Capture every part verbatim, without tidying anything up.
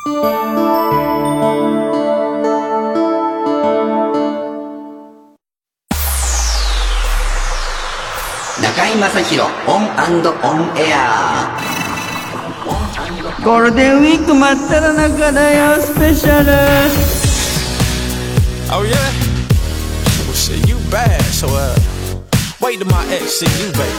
中井正広オン&オンエア。 ゴールデンウィーク真っ只中だよスペシャル。 Oh yeah? Well shit, you bad, so uh wait till my ex see you, baby.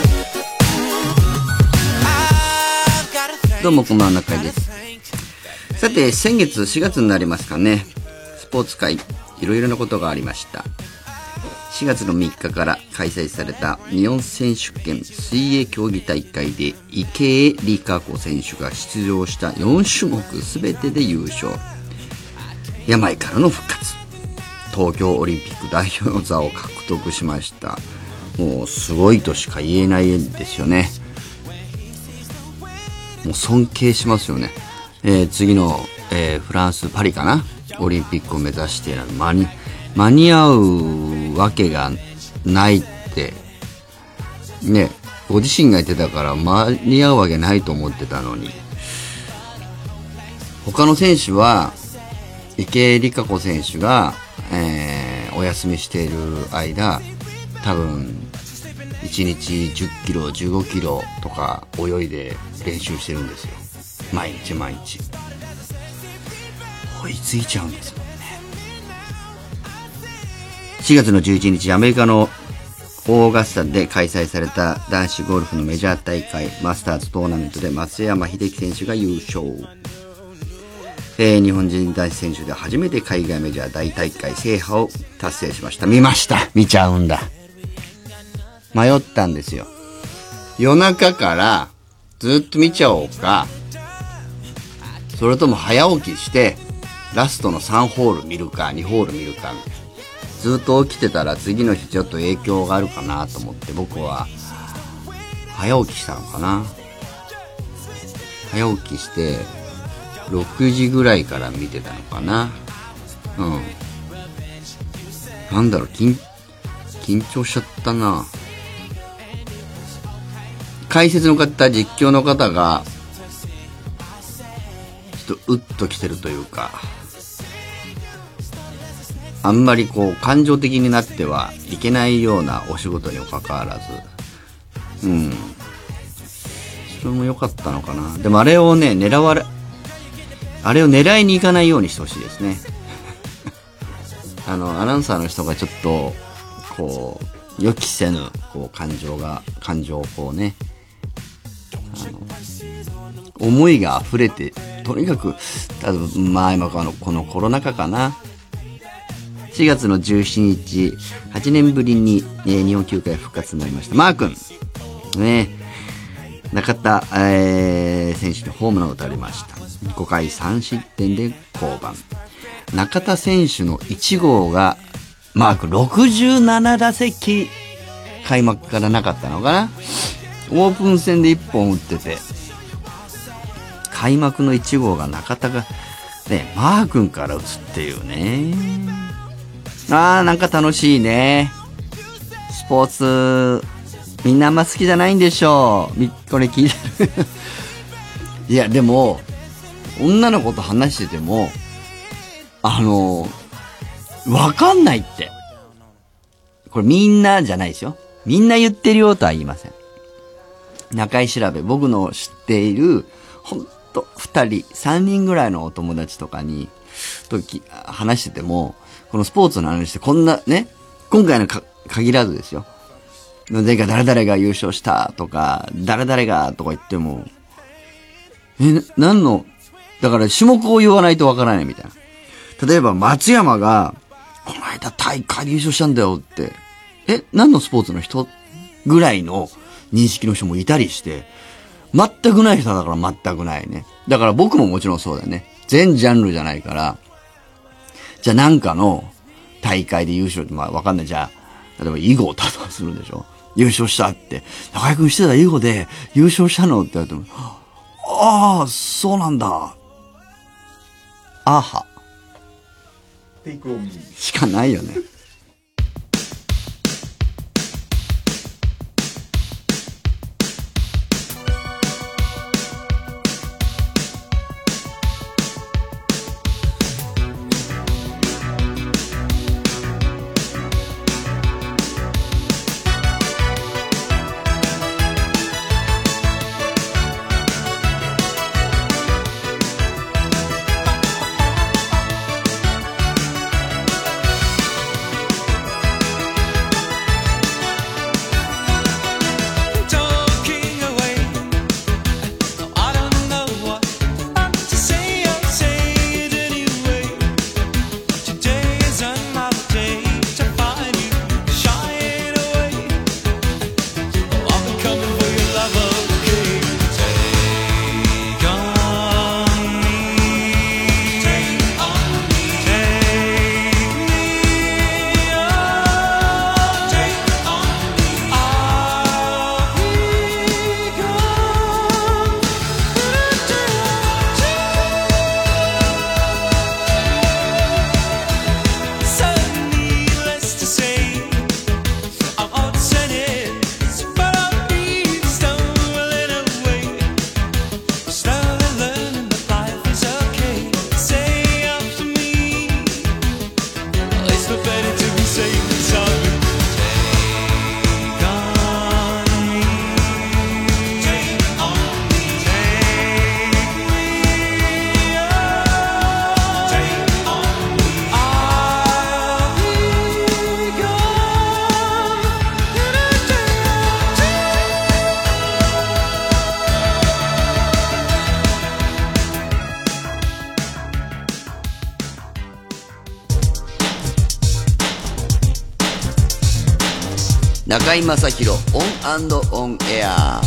どうもこんばんは、中井です。さて、先月しがつになりますかね、スポーツ界いろいろなことがありました。しがつのみっかから開催された日本選手権水泳競技大会で池江璃花子選手が出場したよん種目すべてで優勝。病からの復活、東京オリンピック代表の座を獲得しました。もうすごいとしか言えないんですよね。もう尊敬しますよね。えー、次の、えー、フランスパリかな、オリンピックを目指している間に間に合うわけがないってね、ご自身が言ってたから間に合うわけないと思ってたのに、他の選手は池江璃花子選手が、えー、お休みしている間、多分いちにちじゅっキロじゅうごキロとか泳いで練習してるんですよ。毎日毎日追いついちゃうんですよね。しがつのじゅういちにち、アメリカのオーガスタで開催された男子ゴルフのメジャー大会マスターズトーナメントで松山英樹選手が優勝。えー、日本人男子選手で初めて海外メジャー大大会制覇を達成しました。見ました。見ちゃうんだ。迷ったんですよ。夜中からずっと見ちゃおうか、それとも早起きしてラストのさんホール見るかにホール見るかみたいな。ずっと起きてたら次の日ちょっと影響があるかなと思って、僕は早起きしたのかな。早起きしてろくじぐらいから見てたのかな。うん。なんだろう、緊、緊張しちゃったな。解説の方、実況の方がちょっとうっときてるというか、あんまりこう感情的になってはいけないようなお仕事にもかかわらず、うん、それも良かったのかな。でもあれをね、狙われあれを狙いに行かないようにしてほしいですね。あのアナウンサーの人がちょっとこう予期せぬこう感情が感情をこうね、あの思いが溢れて、とにかく多分まあ今このこのコロナ禍かな、しがつのじゅうしちにち、はちねんぶりに、えー、日本球界復活になりましたマー君ね、中田、えー、選手にホームランを打たれました。ごかいさんしってんで降板。中田選手のいち号がマークろくじゅうななだせき開幕からなかったのかな。オープン戦でいっぽん打ってて、開幕のいち号が中田がね、マー君から打つっていうね。あー、なんか楽しいね。スポーツみんなあんま好きじゃないんでしょう。これ聞いてるいやでも女の子と話しててもあのわかんないって、これみんなじゃないですよ、みんな言ってるよとは言いません。中井調べ、僕の知っているほんとふたりさんにんぐらいのお友達とかにとき話してても、このスポーツの話してこんなね、今回のか限らずですよ、前回誰々が優勝したとか誰々がとか言っても、え、何の、だから種目を言わないとわからないみたいな。例えば松山がこの間大会で優勝したんだよって、え、何のスポーツの人ぐらいの認識の人もいたりして、全くない人だから全くないね。だから僕ももちろんそうだよね。全ジャンルじゃないから、じゃあなんかの大会で優勝って、まあわかんない。じゃあ、例えば囲碁を例えばするんでしょ。優勝したって。中井くんしてた囲碁で優勝したのって言われても、ああ、そうなんだ。あは。しかないよね。 中井正広オン&オンエア。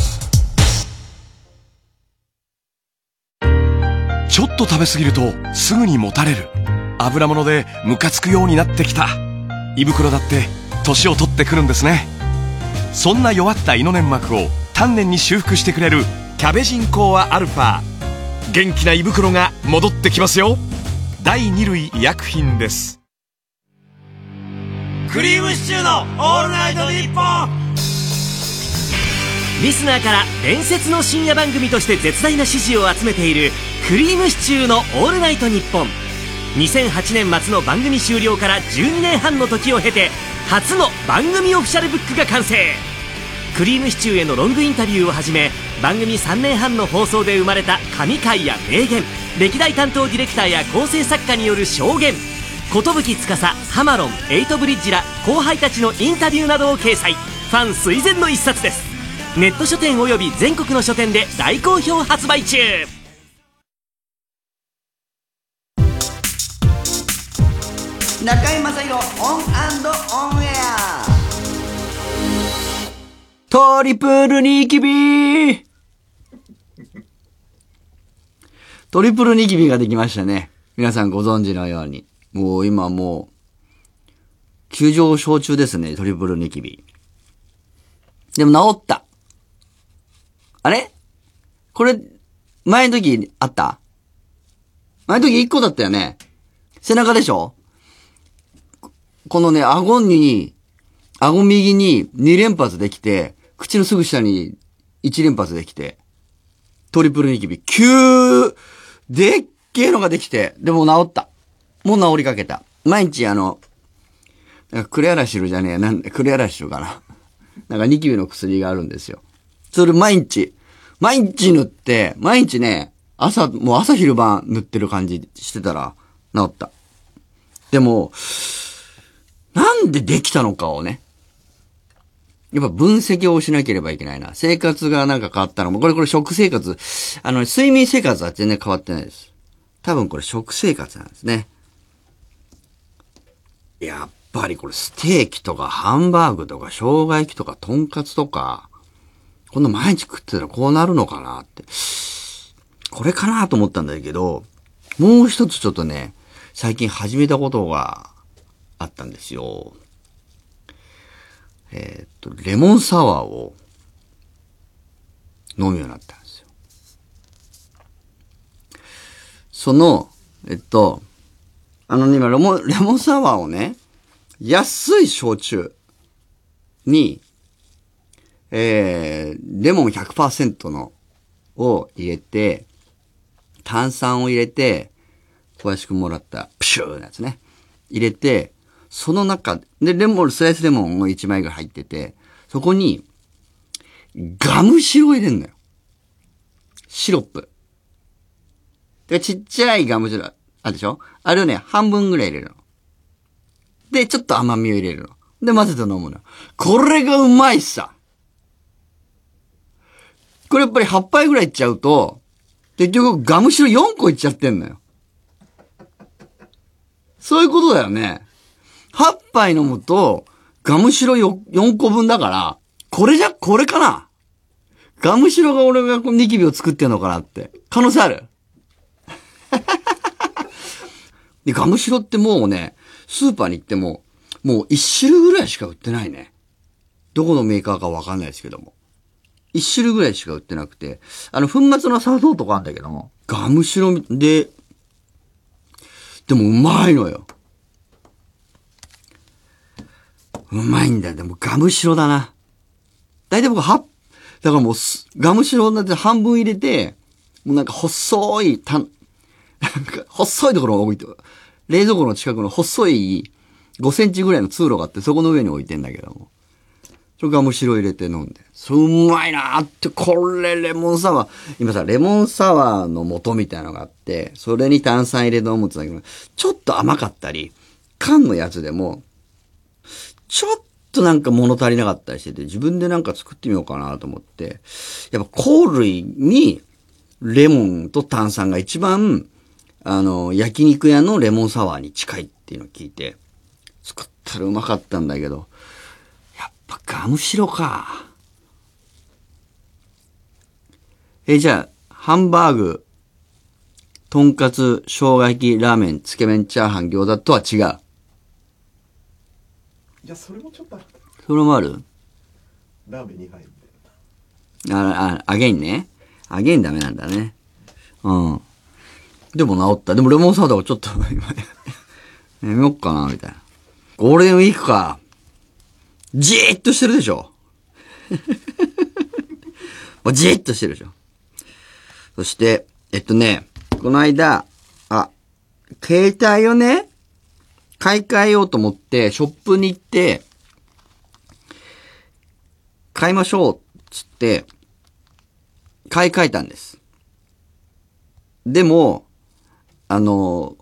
ちょっと食べ過ぎるとすぐにもたれる。油物でムカつくようになってきた。胃袋だって年を取ってくるんですね。そんな弱った胃の粘膜を丹念に修復してくれるキャベジンコアアルファ。元気な胃袋が戻ってきますよ。第二類医薬品です。 クリームシチューのオールナイトニッポン。リスナーから伝説の深夜番組として絶大な支持を集めているクリームシチューのオールナイトニッポン。にせんはちねん末の番組終了からじゅうにねんはんの時を経て初の番組オフィシャルブックが完成。クリームシチューへのロングインタビューをはじめ、番組さんねんはんの放送で生まれた神回や名言、歴代担当ディレクターや構成作家による証言、寿司、ハマロン、エイトブリッジら後輩たちのインタビューなどを掲載。ファン垂涎の一冊です。ネット書店および全国の書店で大好評発売中。 中井正広オン&オンエア。 トリプルニキビトリプルニキビができましたね。皆さんご存知のように。もう今もう、急上昇中ですね、トリプルニキビ。でも治った。あれこれ、前の時あった？前の時いっこだったよね。背中でしょ？このね、顎に、顎右にに連発できて、口のすぐ下にいち連発できて、トリプルニキビ。急、でっけえのができて、でも治った。もう治りかけた。毎日あの、クレアラシルじゃねえ、なんで、クレアラシルかな。なんかニキビの薬があるんですよ。それ毎日、毎日塗って、毎日ね、朝、もう朝昼晩塗ってる感じしてたら治った。でも、なんでできたのかをね。やっぱ分析をしなければいけないな。生活がなんか変わったのも、これこれ食生活、あの、睡眠生活は全然変わってないです。多分これ食生活なんですね。やっぱりこれステーキとかハンバーグとか生姜焼きとかとんかつとか、こんな毎日食ってたらこうなるのかなって。これかなと思ったんだけど、もう一つちょっとね、最近始めたことがあったんですよ。えー、っと、レモンサワーを飲むようになったんですよ。その、えっと、あのね、今レモン、レモンサワーをね、安い焼酎に、えー、レモン ひゃくパーセント のを入れて、炭酸を入れて、小林くんもらったプシューのやつね。入れて、その中で、レモン、スライスレモンをいちまいぐらい入ってて、そこに、ガムシロ入れんのよ。シロップ。で、ちっちゃいガムシロ、あるでしょ？あれをね、半分ぐらい入れるの。で、ちょっと甘みを入れるの。で、混ぜて飲むの。これがうまいさ。これやっぱりはちぱいぐらいいっちゃうと、結局ガムシロよんこいっちゃってんのよ。そういうことだよね。はちぱい飲むと、ガムシロよんこぶんだから、これじゃ、これかな？ガムシロが俺がニキビを作ってんのかなって。可能性ある？で、ガムシロってもうね、スーパーに行っても、もう一種類ぐらいしか売ってないね。どこのメーカーかわかんないですけども。一種類ぐらいしか売ってなくて、あの、粉末の砂糖とかあるんだけども、ガムシロで、でもうまいのよ。うまいんだよ。でもガムシロだな。だいたい僕は、だからもう、ガムシロなんて半分入れて、もうなんか細い、たん、なんか細いところを置いて、冷蔵庫の近くの細いごセンチぐらいの通路があって、そこの上に置いてんだけども。それガムシロ入れて飲んで。そう、うまいなーって、これレモンサワー。今さ、レモンサワーの素みたいなのがあって、それに炭酸入れて飲むって言うんだけど、ちょっと甘かったり、缶のやつでも、ちょっとなんか物足りなかったりしてて、自分でなんか作ってみようかなと思って、やっぱ香類にレモンと炭酸が一番、あの、焼肉屋のレモンサワーに近いっていうのを聞いて、作ったらうまかったんだけど、やっぱガムシロか。え、じゃあ、ハンバーグ、とんかつ、生姜焼き、ラーメン、つけ麺、チャーハン、餃子とは違う。 いや、それもちょっとある。 それもある？ ラーメンにはいみたいあ、あ、アゲインね。アゲインダメなんだね。うん。でも治った。でもレモンサワーがちょっと、今、やめよっかな、みたいな。ゴールデンウィークか。じーっとしてるでしょ。もうじーっとしてるでしょ。そして、えっとね、この間、あ、携帯をね、買い替えようと思って、ショップに行って、買いましょう、つって、買い替えたんです。でも、あの、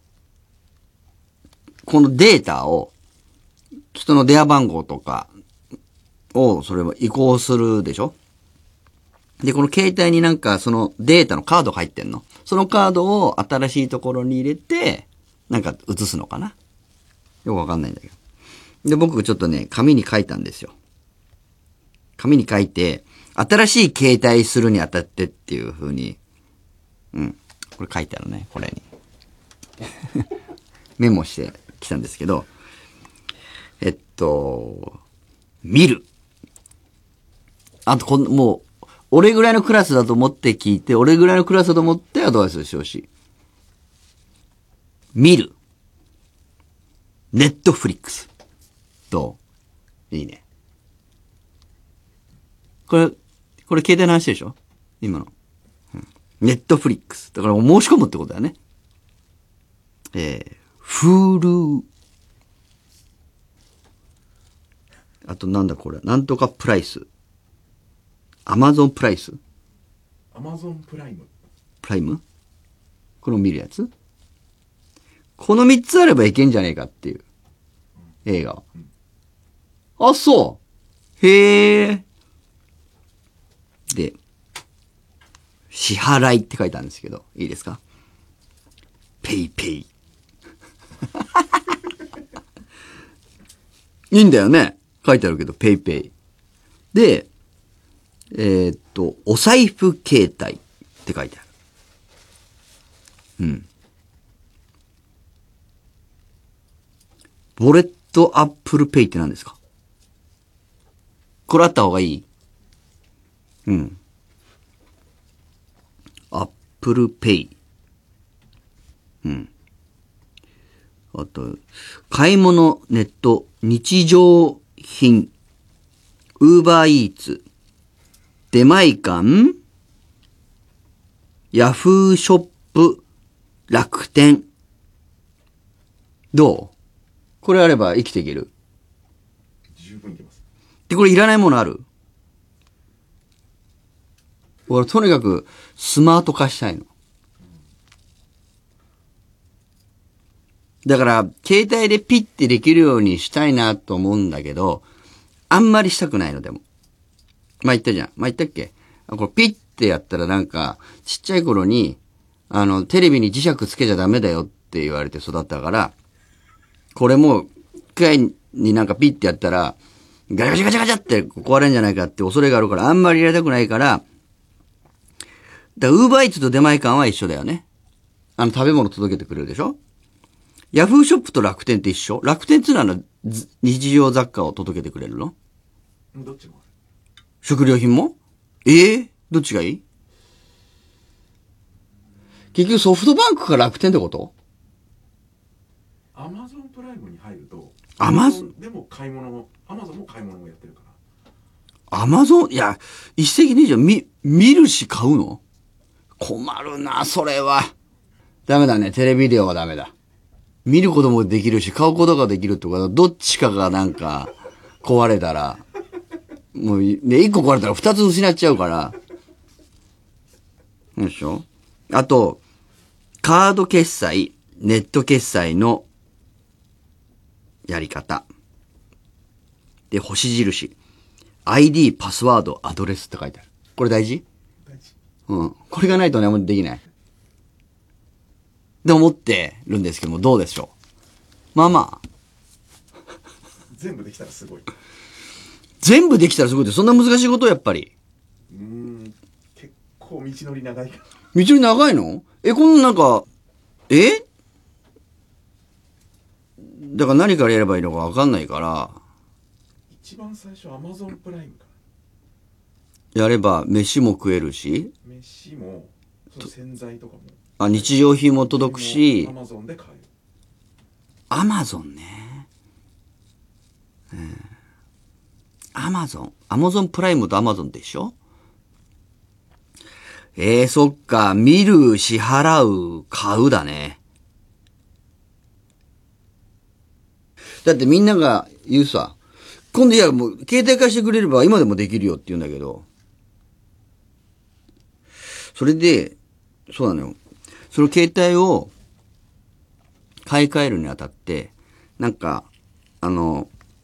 このデータを、人の電話番号とかを、それを移行するでしょ？で、この携帯になんかそのデータのカードが入ってんの。そのカードを新しいところに入れて、なんか移すのかな？よくわかんないんだけど。で、僕ちょっとね、紙に書いたんですよ。紙に書いて、新しい携帯するにあたってっていう風に、うん。これ書いてあるね、これに。メモしてきたんですけど、えっと、見る。あと、こん、もう、俺ぐらいのクラスだと思って聞いて、俺ぐらいのクラスだと思ってアドバイスしてほしい。見る。ネットフリックス。どう？いいね。これ、これ携帯の話でしょ？今の。うん、ネットフリックス。だから申し込むってことだよね。えー、Hulu。あとなんだこれ。なんとかプライス。アマゾンプライス？ アマゾンプライム。 プライム？これを見るやつ？この三つあればいけんじゃねえかっていう。映画は。うん、あ、そう。へえ。で、支払いって書いてあるんですけど、いいですか？ペイペイ。いいんだよね。書いてあるけど、ペイペイ。で、えー、っと、お財布携帯って書いてある。うん。ウォレットアップルペイって何ですか？これあった方がいい？うん。アップルペイ。うん。あと、買い物ネット日常品。ウーバーイーツ。出前館、ヤフーショップ、楽天。どう？これあれば生きていける？ 十分いけます。 で、これいらないものある？俺とにかくスマート化したいの。だから、携帯でピッてできるようにしたいなと思うんだけど、あんまりしたくないのでも。まあ、言ったじゃん。まあ、言ったっけ？これピッてやったらなんか、ちっちゃい頃に、あの、テレビに磁石つけちゃダメだよって言われて育ったから、これも、一回になんかピッてやったら、ガチャガチャガチャガチャって壊れるんじゃないかって恐れがあるから、あんまり入れたくないから、だから、ウーバーイーツと出前館は一緒だよね。あの、食べ物届けてくれるでしょ？ヤフーショップと楽天って一緒？楽天っていうのは日常雑貨を届けてくれるの？ どっちも。 食料品も？ええー、どっちがいい？結局ソフトバンクか楽天ってこと？ アマゾンプライムに入ると、 アマゾンでも買い物、アマゾンも買い物もやってるから。 アマゾン、いや、一石二鳥、見、見るし買うの？困るな、それは。ダメだね、テレビデオはダメだ。見ることもできるし、買うことができるってことは、どっちかがなんか、壊れたら、もう、ね、一個壊れたら二つ失っちゃうから。でしょ？あと、カード決済、ネット決済のやり方。で、星印。アイディー、パスワード、アドレスって書いてある。これ大事？ 大事。 うん。これがないとね、もうできない。で思ってるんですけども、どうでしょう？まあまあ。 全部できたらすごい。 全部できたらすごいって、そんな難しいことやっぱり。 うーん、結構道のり長いから。 道のり長いの？え、このなんか、えだから何からやればいいのかわかんないから。 一番最初アマゾンプライムかやれば飯も食えるし。 飯も、その洗剤とかも。 あ、日常品も届くし。 アマゾンで買える。 アマゾンね。うん。アマゾン。アマゾンプライムとアマゾンでしょ？えー、そっか。見る、支払う、買うだね。だってみんなが言うさ、今度いやもう携帯貸してくれれば今でもできるよって言うんだけど、それで、そうなのよ。その携帯を買い替えるにあたって、なんか、あの、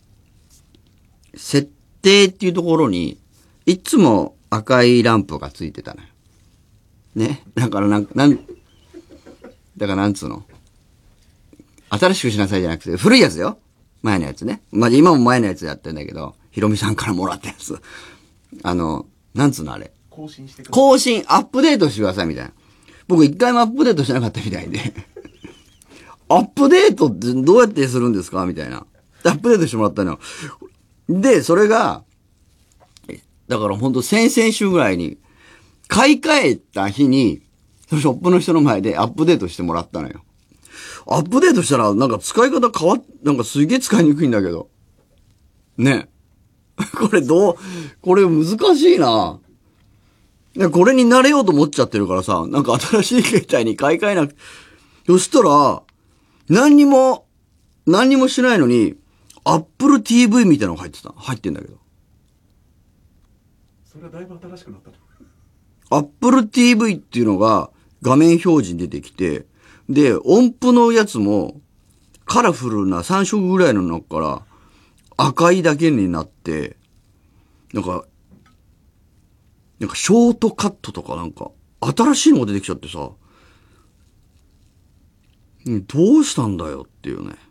設定っていうところに、いつも赤いランプがついてたのよ。ね。だからなん、なん、だからなんつうの。新しくしなさいじゃなくて、古いやつよ。前のやつね。まあ、今も前のやつやってんだけど、ひろみさんからもらったやつ。あの、なんつうのあれ。 更新してください。 更新、アップデートしてくださいみたいな。僕一回もアップデートしてなかったみたいで。アップデートってどうやってするんですかみたいな。アップデートしてもらったのよ。で、それが、だからほんと先々週ぐらいに、買い替えた日に、ショップの人の前でアップデートしてもらったのよ。アップデートしたら、なんか使い方変わっ、なんかすげえ使いにくいんだけど。ね。これどう、これ難しいな。これに慣れようと思っちゃってるからさ、なんか新しい携帯に買い替えなくて。そしたら、何にも、何にもしないのに、Apple ティーブイ みたいなのが入ってた。入ってんだけど。 それはだいぶ新しくなったと。 Apple ティーブイ っていうのが画面表示に出てきて、で、音符のやつもカラフルなさん色ぐらいの中から赤いだけになって、なんか、なんかショートカットとかなんか新しいのが出てきちゃってさ、どうしたんだよっていうね。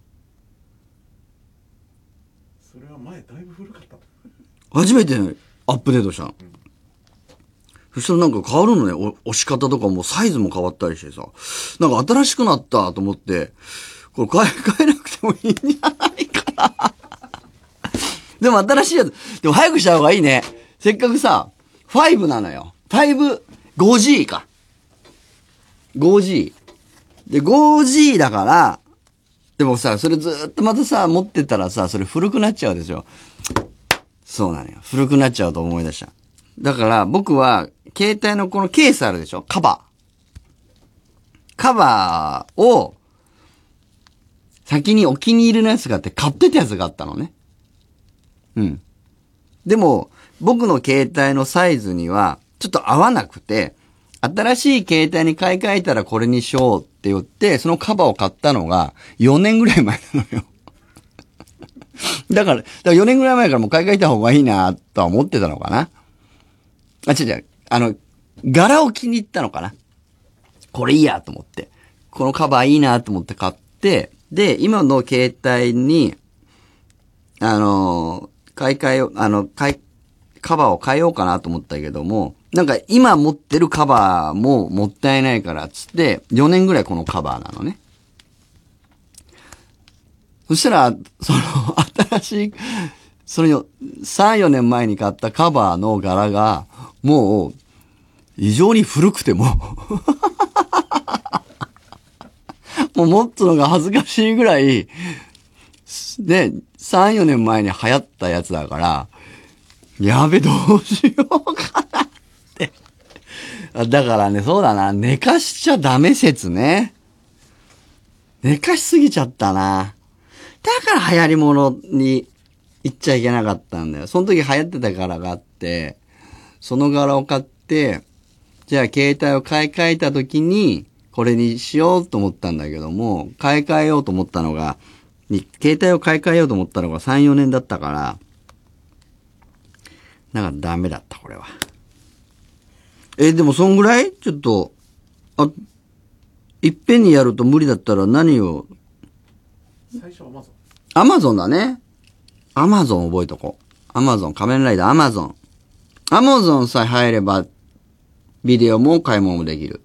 それは前だいぶ古かったと。 初めてね、アップデートしたの。うん、そしたらなんか変わるのね。押し方とかもサイズも変わったりしてさ。なんか新しくなったと思って、これ買い替えなくてもいいんじゃないかな。でも新しいやつ、でも早くした方がいいね。せっかくさ、ファイブなのよ。ファイブ、ファイブジー か。ファイブジー。で、ファイブジー だから、でもさ、それずっとまたさ、持ってたらさ、それ古くなっちゃうでしょ。そうなのよ。古くなっちゃうと思い出した。だから僕は、携帯のこのケースあるでしょ？カバー。カバーを、先にお気に入りのやつがあって買ってたやつがあったのね。うん。でも、僕の携帯のサイズには、ちょっと合わなくて、新しい携帯に買い替えたらこれにしようって言って、そのカバーを買ったのがよねんぐらい前なのよ。だから、だからよねんぐらい前からもう買い替えた方がいいなとは思ってたのかな。あ、違う違う。あの、柄を気に入ったのかな。これいいやと思って。このカバーいいなと思って買って、で、今の携帯に、あの、買い替えよう、あの、買い、カバーを変えようかなと思ったけども、なんか今持ってるカバーももったいないからっつって、よねんぐらいこのカバーなのね。そしたら、その、新しい、その、さん、よねんまえに買ったカバーの柄が、もう、異常に古くても、もう持つのが恥ずかしいぐらい、で、さん、よねんまえに流行ったやつだから、やべ、どうしようかなって。だからね、そうだな、寝かしちゃダメ説ね。寝かしすぎちゃったな。だから流行り物に行っちゃいけなかったんだよ。その時流行ってた柄があって、その柄を買って、じゃあ携帯を買い替えた時に、これにしようと思ったんだけども、買い替えようと思ったのが、携帯を買い替えようと思ったのがさん、よねんだったから、なんかダメだった、これは。え、でもそんぐらいちょっと、あ、いっぺんにやると無理だったら何を。 最初はアマゾン。 アマゾンだね。アマゾン覚えとこう。 アマゾン、仮面ライダーアマゾン。アマゾンさえ入れば、ビデオも買い物もできる。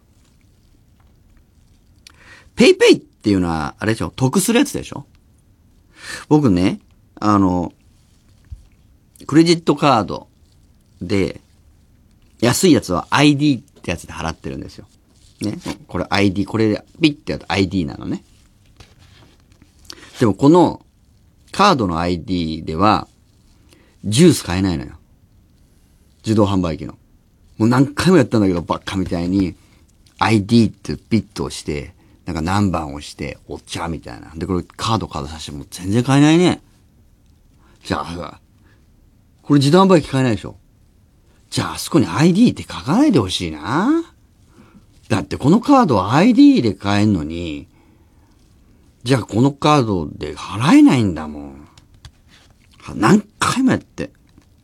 ペイペイっていうのは、あれでしょ、得するやつでしょ。僕ね、あの、クレジットカードで、安いやつは アイディー ってやつで払ってるんですよ。ね。これ アイディー、これでピッてやると アイディー なのね。でもこのカードの アイディー では、ジュース買えないのよ。自動販売機の。もう何回もやったんだけど、ばっかみたいに、アイディー ってピッと押して、なんか何番押して、お茶みたいな。で、これカードカードさしても全然買えないね。じゃあ、これ自動販売機買えないでしょ。じゃあ、あそこに アイディー って書かないでほしいな。だってこのカードは アイディー で買えんのに、じゃあこのカードで払えないんだもん。何回もやって。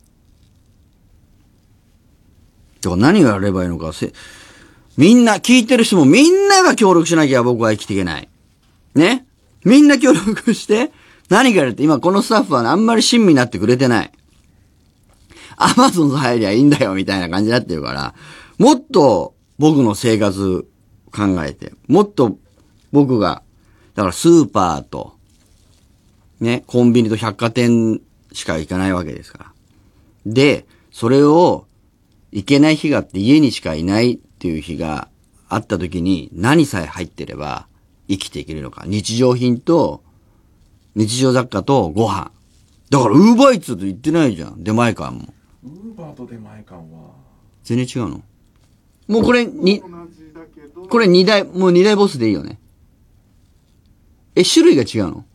だから何をやればいいのか、せ、みんな、聞いてる人もみんなが協力しなきゃ僕は生きていけない。ね？みんな協力して、何かやるって、今このスタッフはあんまり親身になってくれてない。アマゾン入りゃいいんだよみたいな感じになってるから、もっと僕の生活考えて、もっと僕が、だからスーパーと、ね、コンビニと百貨店しか行かないわけですから。で、それを行けない日があって家にしかいないっていう日があった時に何さえ入ってれば生きていけるのか。日常品と、日常雑貨とご飯。だからウーバーイーツと言ってないじゃん。出前館も。 ウーバーと出前館は全然違うの？もうこれに、これ二台、もう二台ボスでいいよね。え、種類が違うの？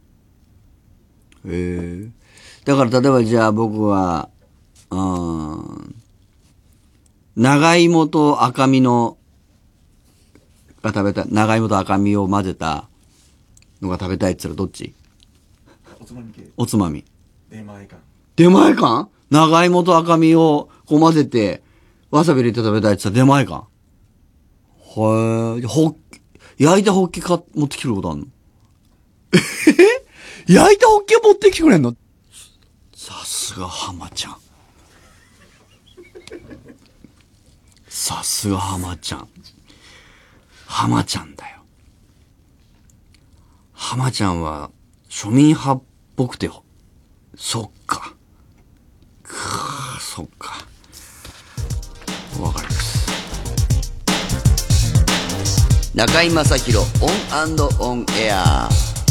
へえ。だから例えばじゃあ僕は、うーん、長芋と赤身の、が食べたい、長芋と赤身を混ぜたのが食べたいって言ったらどっち？ おつまみ系。 おつまみ。 出前館。 出前館？長芋と赤身をこう混ぜて、わさび入れて食べたいって言ったら出前館。へえ、ほっ、焼いたホッケか、持ってきてくることあんの？えへ焼いたホッケ持ってきてくれんの？さすが浜ちゃん。さすが浜ちゃん。浜ちゃんだよ。浜ちゃんは庶民派っぽくて、そっか。くー、そっか。わかります。中居正広オン&オンエア。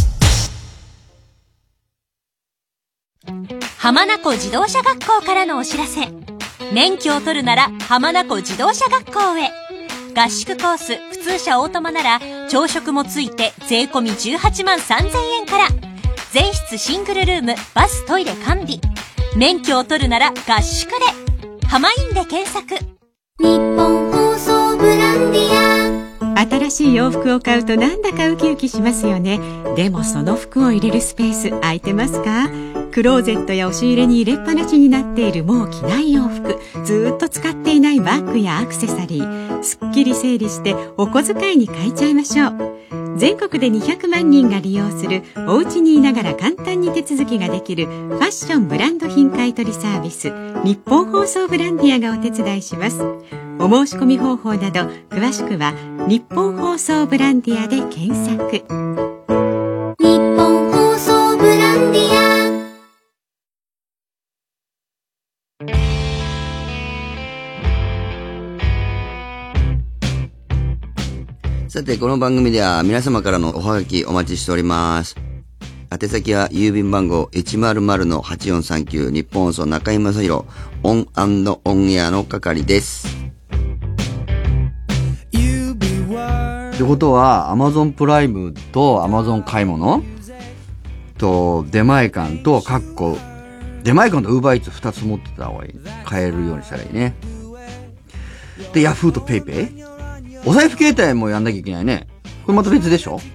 浜名湖自動車学校からのお知らせ。免許を取るなら浜名湖自動車学校へ。合宿コース普通車オートマなら朝食もついて税込みじゅうはちまんさんぜんえんから。全室シングルルーム、バストイレ完備。免許を取るなら合宿で。浜インで検索。日本放送ブランディア。 新しい洋服を買うとなんだかウキウキしますよね。でもその服を入れるスペース空いてますか？クローゼットや押し入れに入れっぱなしになっているもう着ない洋服、ずーっと使っていないバッグやアクセサリー、すっきり整理してお小遣いに変えちゃいましょう。全国でにひゃくまんにんが利用するお家にいながら簡単に手続きができるファッションブランド品買取サービス、日本放送ブランディアがお手伝いします。お申し込み方法など詳しくは日本放送ブランディアで検索。日本放送ブランディア。 さて、この番組では皆様からのおはがきお待ちしております。宛先は郵便番号 いちまるまるのはちよんさんきゅう 日本放送中居正広オン&オンエアの係です。ってことは、Amazon プライムと Amazon 買い物と出前館とカッコ、出前館と Uber Eats 二つ持ってた方がいい。買えるようにしたらいいね。で、Yahoo と PayPay？お財布携帯もやんなきゃいけないね。これまた別でしょ？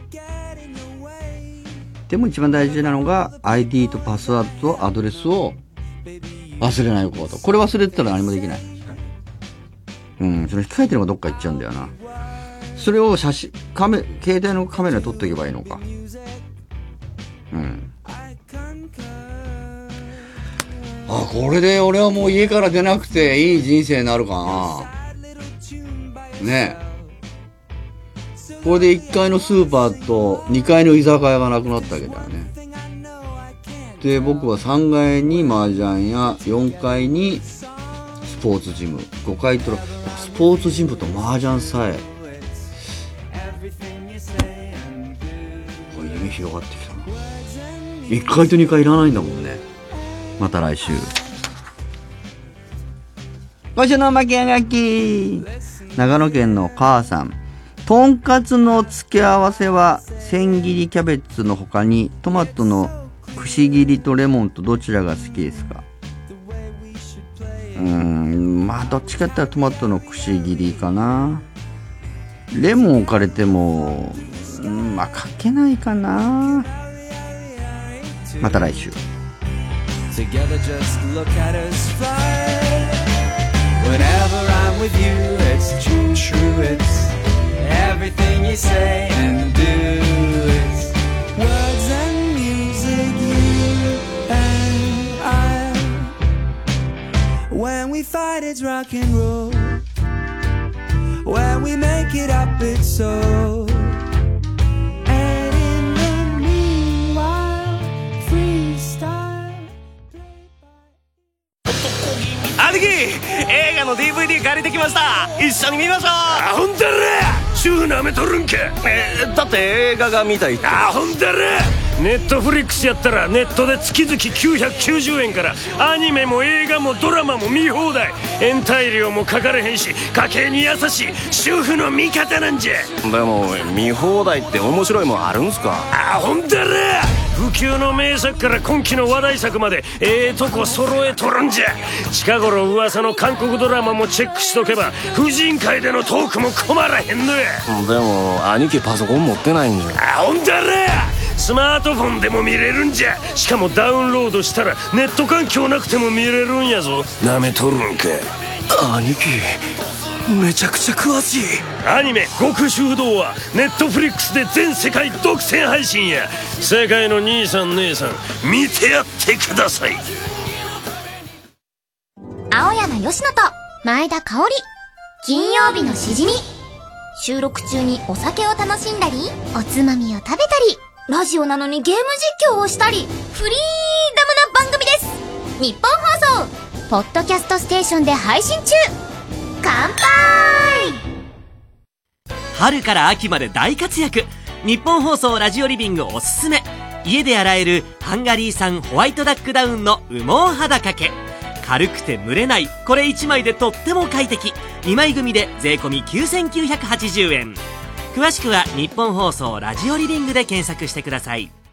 でも一番大事なのが アイディー とパスワードとアドレスを忘れないこと。これ忘れてたら何もできない。うん、その引き換えてるのがどっか行っちゃうんだよな。それを写真、カメ、携帯のカメラで撮っておけばいいのか。うん。 あ、これで俺はもう家から出なくていい人生になるかな。ねえ。これでいっかいのスーパーとにかいの居酒屋がなくなったわけだよね。で、僕はさんがいに麻雀やよんかいにスポーツジム、ごかいとスポーツジムと麻雀さえ、これ夢広がってきたな。いっかいとにかいいらないんだもんね。また来週。今週のおまけやがき、長野県の母さん。とんかつの付け合わせは千切りキャベツの他にトマトのくし切りとレモンとどちらが好きですか？うーん、まあどっちかって言ったらトマトのくし切りかな。レモン置かれても、うん、まあかけないかな。また来週。Together just look at us fly. Whenever I'm with you, it's true, true, it's everything you say and do. It's words and music, you and I. When we fight, it's rock and roll. When we make it up, it's so. 兄貴、映画の ディーブイディー 借りてきました。一緒に見ましょう。 あほんだら主婦なめとるんか。 えー、だって映画が見たいって。 あほんだらネットフリックスやったらネットで月々きゅうひゃくきゅうじゅうえんからアニメも映画もドラマも見放題。延滞料もかかれへんし家計に優しい主婦の味方なんじゃ。 でも見放題って面白いもんあるんすか？ あほんだら不朽の名作から今期の話題作までええとこ揃えとるんじゃ。近頃噂の韓国ドラマもチェックしとけば婦人会でのトークも困らへんのや。 でも兄貴パソコン持ってないんじゃ。 あほんだらスマートフォンでも見れるんじゃ。しかもダウンロードしたらネット環境なくても見れるんやぞ。なめとるんか兄貴。めちゃくちゃ詳しい。 アニメ「極主不動」はネットフリックスで全世界独占配信や。世界の兄さん姉さん見てやってください。 青山佳乃と前田香織、金曜日のしじみ。収録中にお酒を楽しんだりおつまみを食べたりラジオなのにゲーム実況をしたりフリーダムな番組です。日本放送ポッドキャストステーションで配信中。乾杯。 春から秋まで大活躍。日本放送ラジオリビングおすすめ、家で洗えるハンガリー産ホワイトダックダウンの羽毛肌掛け。軽くて蒸れない、これいちまいでとっても快適。にまい組で税込きゅうせんきゅうひゃくはちじゅうえん。詳しくは日本放送ラジオリビングで検索してください。